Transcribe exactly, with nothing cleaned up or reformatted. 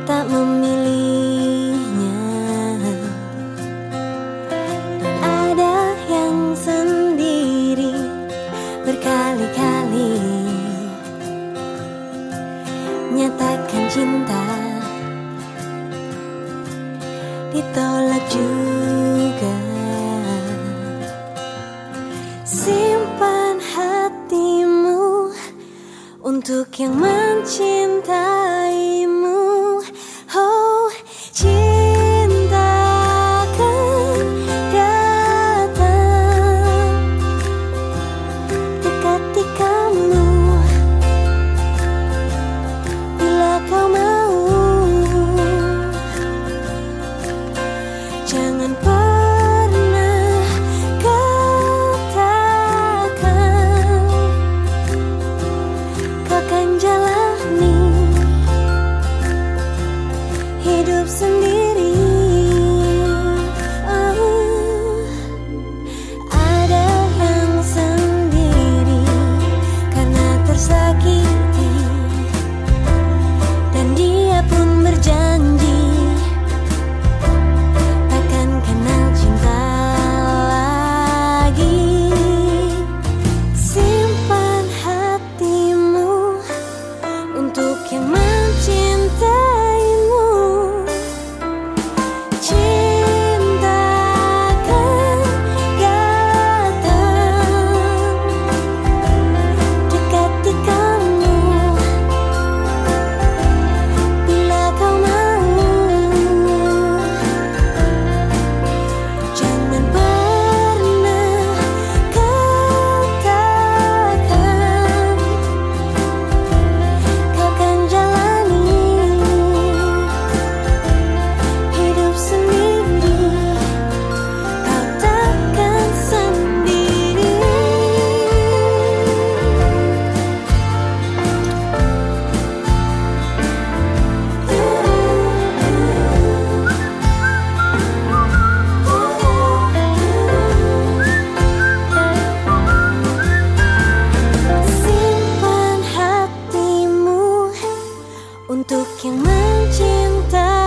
tak memilihnya, dan ada yang sendiri berkali-kali nyatakan cinta, ditolak juga. Simpan hatimu untuk yang mencintaimu. Oh, cinta akan datang dekati kamu bila kau mau. Jangan pernah katakan kau akan jalani hidup sendiri. Oh, ada yang sendiri karena tersakiti, dan dia pun berjanji takkan kenal cinta lagi. Simpan hatimu untuk yang mencintaimu. Cinta akan datang dekati kamu bila kau mau. Jangan pernah katakan kau akan jalani hidup sendiri. Kau takkan sendiri. Simpan hatimu untuk yang mencintai.